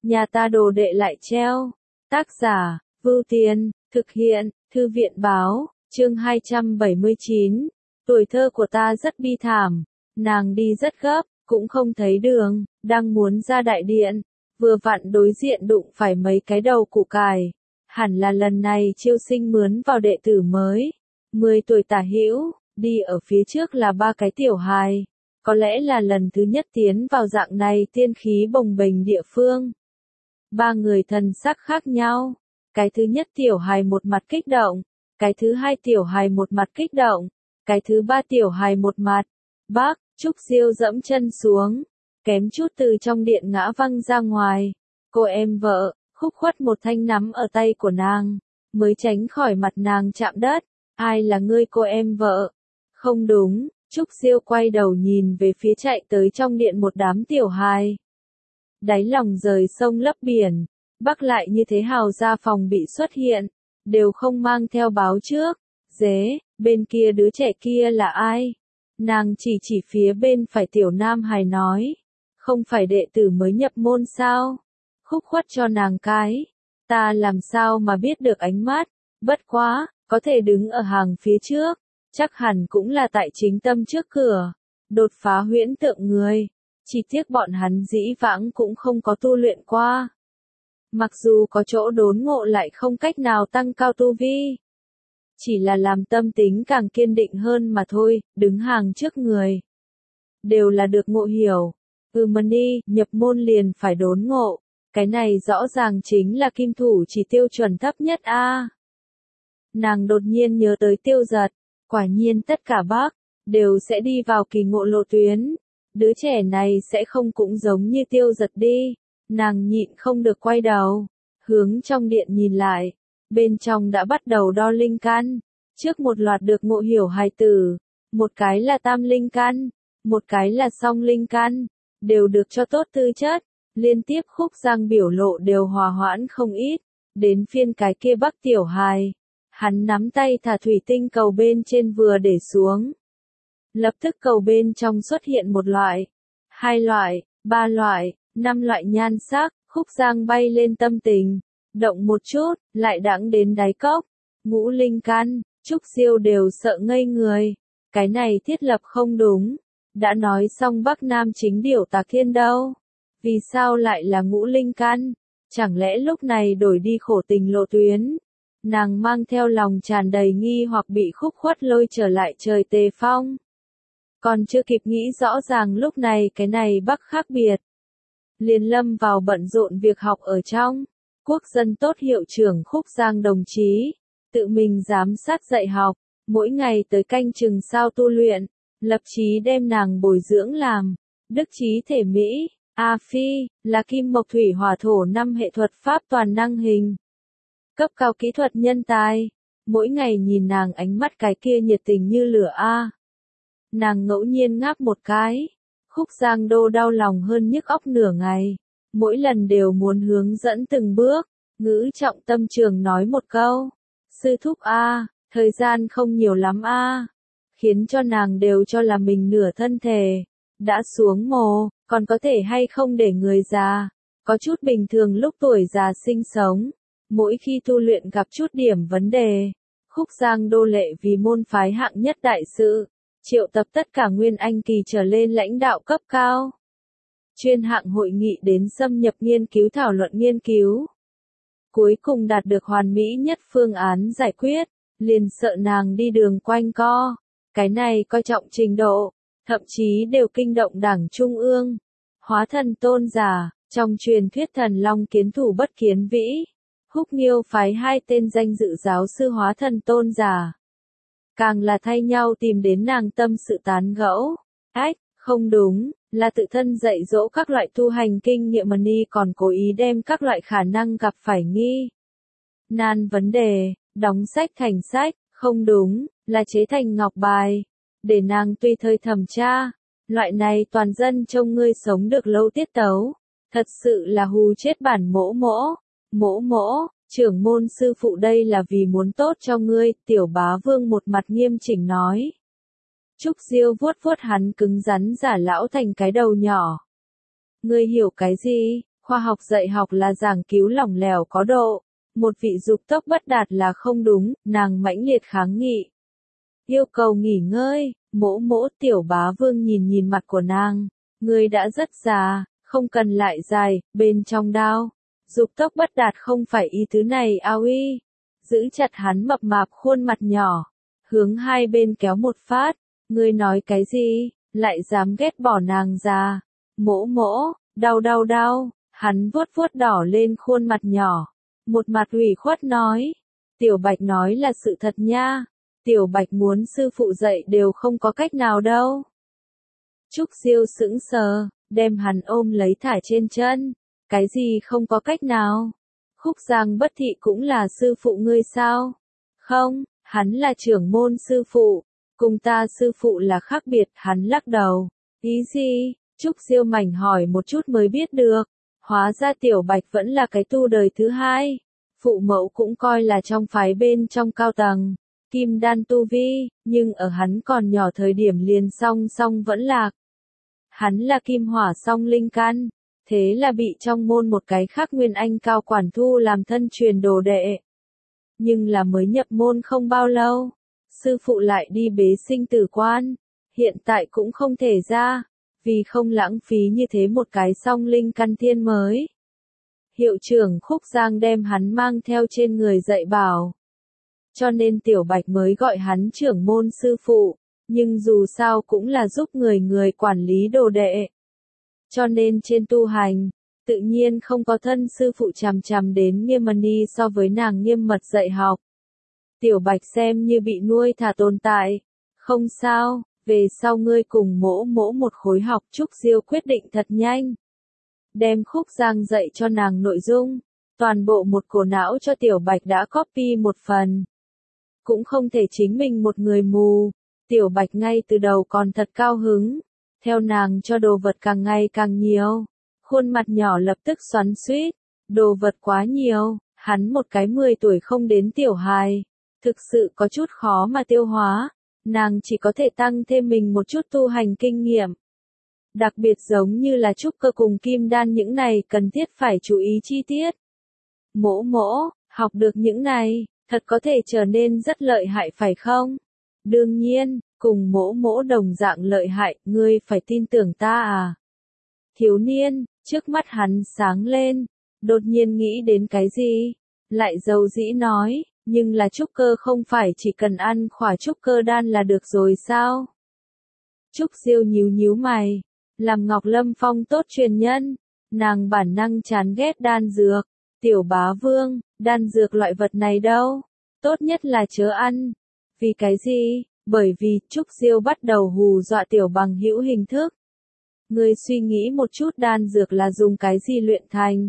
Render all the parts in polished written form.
nhà ta đồ đệ lại treo. Tác giả, Vưu Tiên, thực hiện, Thư viện báo, chương 279. Tuổi thơ của ta rất bi thảm, nàng đi rất gấp, cũng không thấy đường, đang muốn ra đại điện, vừa vặn đối diện đụng phải mấy cái đầu củ cải. Hẳn là lần này chiêu sinh mướn vào đệ tử mới, 10 tuổi tả hữu, đi ở phía trước là 3 cái tiểu hài. Có lẽ là lần thứ nhất tiến vào dạng này tiên khí bồng bềnh địa phương. 3 người thần sắc khác nhau. Cái thứ nhất tiểu hài một mặt kích động, cái thứ hai tiểu hài một mặt kích động, cái thứ ba tiểu hài một mặt. Bác, Trúc Diêu dẫm chân xuống, kém chút từ trong điện ngã văng ra ngoài. Cô em vợ, Khúc Khuất một thanh nắm ở tay của nàng, mới tránh khỏi mặt nàng chạm đất. Ai là ngươi cô em vợ? Không đúng. Trúc Diêu quay đầu nhìn về phía chạy tới trong điện một đám tiểu hài. Đáy lòng rời sông lấp biển, Bắc lại như thế hào ra phòng bị xuất hiện, đều không mang theo báo trước. Dế, bên kia đứa trẻ kia là ai? Nàng chỉ phía bên phải tiểu nam hài nói. Không phải đệ tử mới nhập môn sao? Khúc Khuất cho nàng cái. Ta làm sao mà biết được ánh mắt, bất quá, có thể đứng ở hàng phía trước. Chắc hẳn cũng là tại chính tâm trước cửa, đột phá huyễn tượng người. Chỉ tiếc bọn hắn dĩ vãng cũng không có tu luyện qua. Mặc dù có chỗ đốn ngộ lại không cách nào tăng cao tu vi. Chỉ là làm tâm tính càng kiên định hơn mà thôi, đứng hàng trước người. Đều là được ngộ hiểu. Mani, nhập môn liền phải đốn ngộ. Cái này rõ ràng chính là kim thủ chỉ tiêu chuẩn thấp nhất a. Nàng đột nhiên nhớ tới Tiêu Giật. Quả nhiên tất cả bác, đều sẽ đi vào kỳ ngộ lộ tuyến. Đứa trẻ này sẽ không cũng giống như Tiêu Giật đi. Nàng nhịn không được quay đầu, hướng trong điện nhìn lại. Bên trong đã bắt đầu đo linh căn. Trước một loạt được ngộ hiểu hài tử. Một cái là tam linh căn, một cái là song linh căn. Đều được cho tốt tư chất. Liên tiếp Khúc Giang biểu lộ đều hòa hoãn không ít. Đến phiên cái kia Bắc tiểu hài. Hắn nắm tay thả thủy tinh cầu bên trên vừa để xuống. Lập tức cầu bên trong xuất hiện một loại, 2 loại, 3 loại, 5 loại nhan sắc. Khúc Giang bay lên tâm tình, động một chút, lại đãng đến đáy cốc. Ngũ linh căn, Trúc Diêu đều sợ ngây người. Cái này thiết lập không đúng. Đã nói xong Bắc Nam chính điểu Tạc Thiên đâu. Vì sao lại là ngũ linh căn? Chẳng lẽ lúc này đổi đi khổ tình lộ tuyến? Nàng mang theo lòng tràn đầy nghi hoặc bị Khúc Khuất lôi trở lại trời Tề Phong. Còn chưa kịp nghĩ rõ ràng lúc này cái này Bắc khác biệt. Liền lâm vào bận rộn việc học ở trong. Quốc dân tốt hiệu trưởng Khúc Giang đồng chí. Tự mình giám sát dạy học. Mỗi ngày tới canh chừng sao tu luyện. Lập chí đem nàng bồi dưỡng làm. Đức trí thể Mỹ. A Phi, là kim mộc thủy hỏa thổ 5 hệ thuật pháp toàn năng hình. Cấp cao kỹ thuật nhân tài. Mỗi ngày nhìn nàng ánh mắt cái kia nhiệt tình như lửa a. Nàng ngẫu nhiên ngáp một cái. Khúc Giang đô đau lòng hơn nhức óc nửa ngày. Mỗi lần đều muốn hướng dẫn từng bước. Ngữ trọng tâm trường nói một câu. Sư thúc a, thời gian không nhiều lắm a. Khiến cho nàng đều cho là mình nửa thân thể. Đã xuống mồ, còn có thể hay không để người già. Có chút bình thường lúc tuổi già sinh sống. Mỗi khi tu luyện gặp chút điểm vấn đề, Khúc Giang đô lệ vì môn phái hạng nhất đại sự, triệu tập tất cả nguyên anh kỳ trở lên lãnh đạo cấp cao. Chuyên hạng hội nghị đến xâm nhập nghiên cứu thảo luận nghiên cứu. Cuối cùng đạt được hoàn mỹ nhất phương án giải quyết, liền sợ nàng đi đường quanh co. Cái này coi trọng trình độ, thậm chí đều kinh động Đảng Trung ương. Hóa thần tôn giả, trong truyền thuyết thần long kiến thủ bất kiến vĩ. Húc Nghiêu phái 2 tên danh dự giáo sư hóa thần tôn giả. Càng là thay nhau tìm đến nàng tâm sự tán gẫu. Ách, không đúng, là tự thân dạy dỗ các loại tu hành kinh nghiệm Mani còn cố ý đem các loại khả năng gặp phải nghi nan vấn đề, đóng sách thành sách, không đúng, là chế thành ngọc bài. Để nàng tùy thời thẩm tra. Loại này toàn dân trông ngươi sống được lâu tiết tấu. Thật sự là hù chết bản mỗ mỗ. Mỗ mỗ, trưởng môn sư phụ đây là vì muốn tốt cho ngươi, Tiểu Bá Vương một mặt nghiêm chỉnh nói. Trúc Diêu vuốt vuốt hắn cứng rắn giả lão thành cái đầu nhỏ. Ngươi hiểu cái gì? Khoa học dạy học là giảng cứu lỏng lẻo có độ. Một vị dục tốc bất đạt là không đúng, nàng mãnh liệt kháng nghị. Yêu cầu nghỉ ngơi, mỗ mỗ Tiểu Bá Vương nhìn mặt của nàng. Ngươi đã rất già, không cần lại dài, bên trong đao. Dục tốc bất đạt không phải ý tứ này ao uy. Giữ chặt hắn mập mạp khuôn mặt nhỏ. Hướng hai bên kéo một phát. Ngươi nói cái gì, lại dám ghét bỏ nàng già. Mỗ mỗ, đau. Hắn vuốt đỏ lên khuôn mặt nhỏ. Một mặt ủy khuất nói. Tiểu Bạch nói là sự thật nha. Tiểu Bạch muốn sư phụ dạy đều không có cách nào đâu. Trúc Diêu sững sờ, đem hắn ôm lấy thả trên chân. Cái gì không có cách nào? Khúc Giang Bất Thị cũng là sư phụ ngươi sao? Không, hắn là trưởng môn sư phụ. Cùng ta sư phụ là khác biệt, hắn lắc đầu. Ý gì? Trúc Diêu mảnh hỏi một chút mới biết được. Hóa ra Tiểu Bạch vẫn là cái tu đời thứ hai. Phụ mẫu cũng coi là trong phái bên trong cao tầng. Kim đan tu vi, nhưng ở hắn còn nhỏ thời điểm liền song vẫn lạc. Hắn là kim hỏa song linh căn, thế là bị trong môn một cái khác nguyên anh cao quản thu làm thân truyền đồ đệ. Nhưng là mới nhập môn không bao lâu, sư phụ lại đi bế sinh tử quan, hiện tại cũng không thể ra, vì không lãng phí như thế một cái song linh căn thiên mới. Hiệu trưởng Khúc Giang đem hắn mang theo trên người dạy bảo. Cho nên Tiểu Bạch mới gọi hắn trưởng môn sư phụ, nhưng dù sao cũng là giúp người quản lý đồ đệ. Cho nên trên tu hành, tự nhiên không có thân sư phụ chằm đến nghiêm ni so với nàng nghiêm mật dạy học. Tiểu Bạch xem như bị nuôi thả tồn tại. Không sao, về sau ngươi cùng mỗ một khối học. Trúc Diêu quyết định thật nhanh. Đem Khúc Giang dạy cho nàng nội dung, toàn bộ một cổ não cho Tiểu Bạch đã copy một phần. Cũng không thể chính mình một người mù. Tiểu Bạch ngay từ đầu còn thật cao hứng. Theo nàng cho đồ vật càng ngày càng nhiều. Khuôn mặt nhỏ lập tức xoắn xuýt. Đồ vật quá nhiều, hắn một cái 10 tuổi không đến tiểu hài. Thực sự có chút khó mà tiêu hóa. Nàng chỉ có thể tăng thêm mình một chút tu hành kinh nghiệm. Đặc biệt giống như là trúc cơ cùng kim đan những này cần thiết phải chú ý chi tiết. Mỗ, học được những này, thật có thể trở nên rất lợi hại phải không? Đương nhiên, cùng mỗ đồng dạng lợi hại, ngươi phải tin tưởng ta à? Thiếu niên, trước mắt hắn sáng lên, đột nhiên nghĩ đến cái gì? Lại dầu dĩ nói, nhưng là trúc cơ không phải chỉ cần ăn khỏa trúc cơ đan là được rồi sao? Trúc Diêu nhíu mày, làm Ngọc Lâm Phong tốt truyền nhân, nàng bản năng chán ghét đan dược. Tiểu Bá Vương, đan dược loại vật này đâu? Tốt nhất là chớ ăn. Vì cái gì? Bởi vì Trúc Diêu bắt đầu hù dọa Tiểu Bằng Hữu hình thức. Ngươi suy nghĩ một chút đan dược là dùng cái gì luyện thành?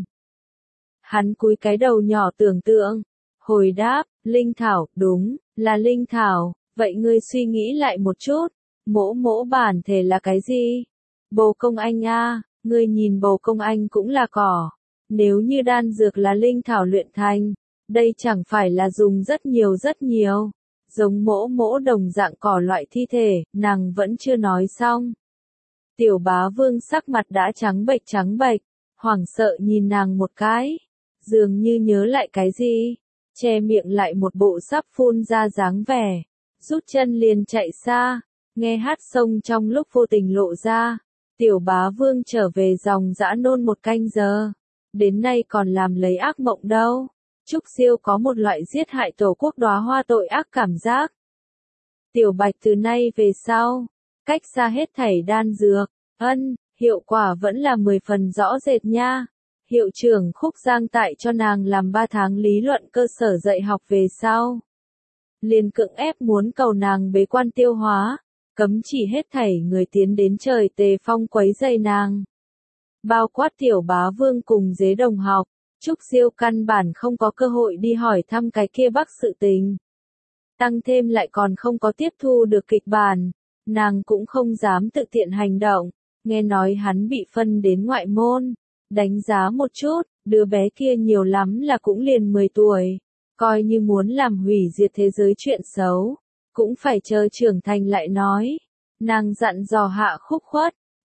Hắn cúi cái đầu nhỏ tưởng tượng. Hồi đáp, linh thảo, đúng, là linh thảo. Vậy ngươi suy nghĩ lại một chút. Mỗ bản thể là cái gì? Bồ công anh a, ngươi nhìn bồ công anh cũng là cỏ. Nếu như đan dược là linh thảo luyện thành, đây chẳng phải là dùng rất nhiều. Giống mỗ đồng dạng cỏ loại thi thể, nàng vẫn chưa nói xong. Tiểu Bá Vương sắc mặt đã trắng bệch, hoảng sợ nhìn nàng một cái. Dường như nhớ lại cái gì, che miệng lại một bộ sắp phun ra dáng vẻ. Rút chân liền chạy xa, nghe hát sông trong lúc vô tình lộ ra. Tiểu Bá Vương trở về dòng dã nôn một canh giờ. Đến nay còn làm lấy ác mộng đâu. Trúc Diêu có một loại giết hại tổ quốc đóa hoa tội ác cảm giác. Tiểu Bạch từ nay về sau, cách xa hết thảy đan dược, hiệu quả vẫn là 10 phần rõ rệt nha. Hiệu trưởng Khúc Giang tại cho nàng làm 3 tháng lý luận cơ sở dạy học về sau. Liền cưỡng ép muốn cầu nàng bế quan tiêu hóa, cấm chỉ hết thảy người tiến đến trời Tề Phong quấy rầy nàng. Bao quát Tiểu Bá Vương cùng dế đồng học, Trúc Diêu căn bản không có cơ hội đi hỏi thăm cái kia Bắc sự tình. Tăng thêm lại còn không có tiếp thu được kịch bản, nàng cũng không dám tự tiện hành động, nghe nói hắn bị phân đến ngoại môn. Đánh giá một chút, đứa bé kia nhiều lắm là cũng liền 10 tuổi, coi như muốn làm hủy diệt thế giới chuyện xấu, cũng phải chờ trưởng thành lại nói. Nàng dặn dò Hạ Khúc Khuất,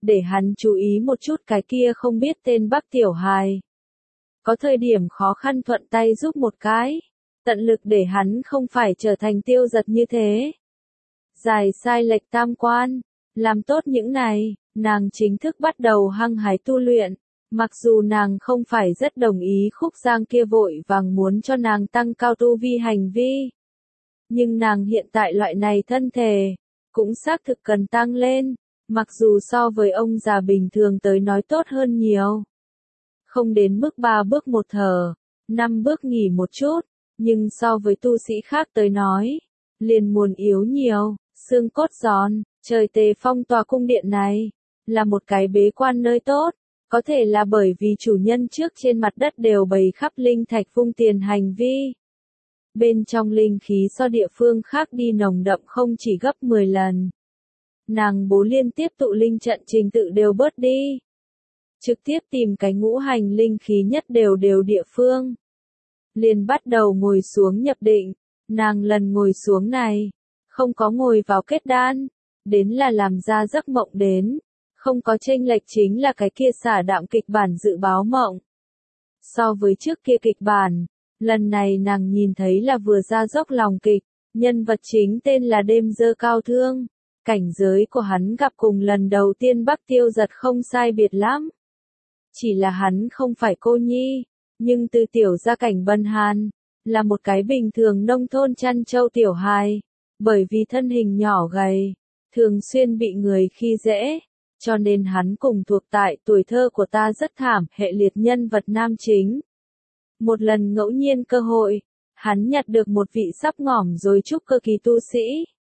để hắn chú ý một chút cái kia không biết tên Bắc tiểu hài. Có thời điểm khó khăn thuận tay giúp một cái, tận lực để hắn không phải trở thành Tiêu Giật như thế. Giải sai lệch tam quan, làm tốt những này, nàng chính thức bắt đầu hăng hái tu luyện. Mặc dù nàng không phải rất đồng ý Khúc Giang kia vội vàng muốn cho nàng tăng cao tu vi hành vi. Nhưng nàng hiện tại loại này thân thể, cũng xác thực cần tăng lên, mặc dù so với ông già bình thường tới nói tốt hơn nhiều. Không đến mức 3 bước một thở, 5 bước nghỉ một chút, nhưng so với tu sĩ khác tới nói, liền muốn yếu nhiều, xương cốt giòn, trời Tề Phong tòa cung điện này, là một cái bế quan nơi tốt. Có thể là bởi vì chủ nhân trước trên mặt đất đều bày khắp linh thạch vung tiền hành vi. Bên trong linh khí so địa phương khác đi nồng đậm không chỉ gấp 10 lần. Nàng bố liên tiếp tụ linh trận trình tự đều bớt đi. Trực tiếp tìm cái ngũ hành linh khí nhất đều địa phương. Liền bắt đầu ngồi xuống nhập định. Nàng lần ngồi xuống này, không có ngồi vào kết đan, đến là làm ra giấc mộng đến. Không có chênh lệch chính là cái kia xả đạm kịch bản dự báo mộng. So với trước kia kịch bản, lần này nàng nhìn thấy là vừa ra dốc lòng kịch, nhân vật chính tên là Đêm Dơ Cao Thương. Cảnh giới của hắn gặp cùng lần đầu tiên Bắc Tiêu Giật không sai biệt lắm. Chỉ là hắn không phải cô nhi, nhưng từ tiểu gia cảnh bần hàn, là một cái bình thường nông thôn chăn trâu tiểu hài, bởi vì thân hình nhỏ gầy, thường xuyên bị người khi dễ. Cho nên hắn cùng thuộc tại tuổi thơ của ta rất thảm hệ liệt nhân vật nam chính. Một lần ngẫu nhiên cơ hội, hắn nhặt được một vị sắp ngỏm rồi trúc cơ kỳ tu sĩ.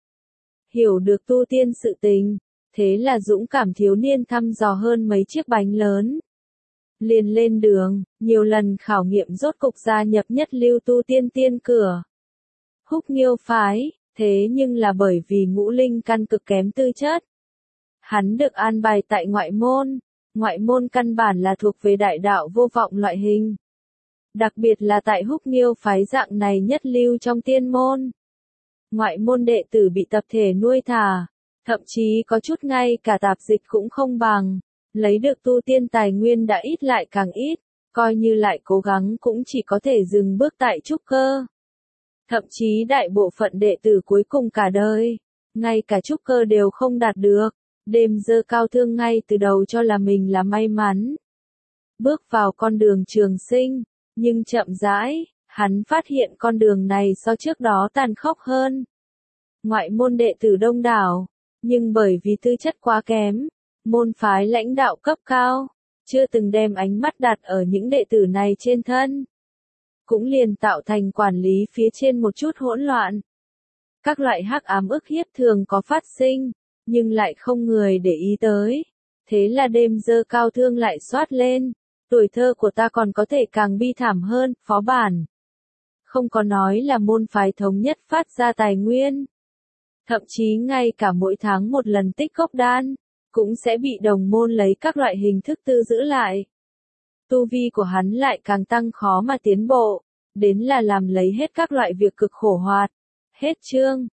Hiểu được tu tiên sự tình, thế là dũng cảm thiếu niên thăm dò hơn mấy chiếc bánh lớn. Liền lên đường, nhiều lần khảo nghiệm rốt cục gia nhập nhất lưu tu tiên tiên cửa. Húc Nghiêu phái, thế nhưng là bởi vì ngũ linh căn cực kém tư chất. Hắn được an bài tại ngoại môn căn bản là thuộc về đại đạo vô vọng loại hình. Đặc biệt là tại Húc Nghiêu phái dạng này nhất lưu trong tiên môn. Ngoại môn đệ tử bị tập thể nuôi thả, thậm chí có chút ngay cả tạp dịch cũng không bằng, lấy được tu tiên tài nguyên đã ít lại càng ít, coi như lại cố gắng cũng chỉ có thể dừng bước tại trúc cơ. Thậm chí đại bộ phận đệ tử cuối cùng cả đời, ngay cả trúc cơ đều không đạt được. Đêm Dơ Cao Thương ngay từ đầu cho là mình là may mắn. Bước vào con đường trường sinh, nhưng chậm rãi, hắn phát hiện con đường này so trước đó tàn khốc hơn. Ngoại môn đệ tử đông đảo, nhưng bởi vì tư chất quá kém, môn phái lãnh đạo cấp cao, chưa từng đem ánh mắt đặt ở những đệ tử này trên thân. Cũng liền tạo thành quản lý phía trên một chút hỗn loạn. Các loại hắc ám ức hiếp thường có phát sinh, nhưng lại không người để ý tới. Thế là Đêm Dơ Cao Thương lại xoát lên. Tuổi thơ của ta còn có thể càng bi thảm hơn, phó bản. Không có nói là môn phái thống nhất phát ra tài nguyên. Thậm chí ngay cả mỗi tháng một lần tích gốc đan, cũng sẽ bị đồng môn lấy các loại hình thức tư giữ lại. Tu vi của hắn lại càng tăng khó mà tiến bộ, đến là làm lấy hết các loại việc cực khổ hoạt. Hết chương.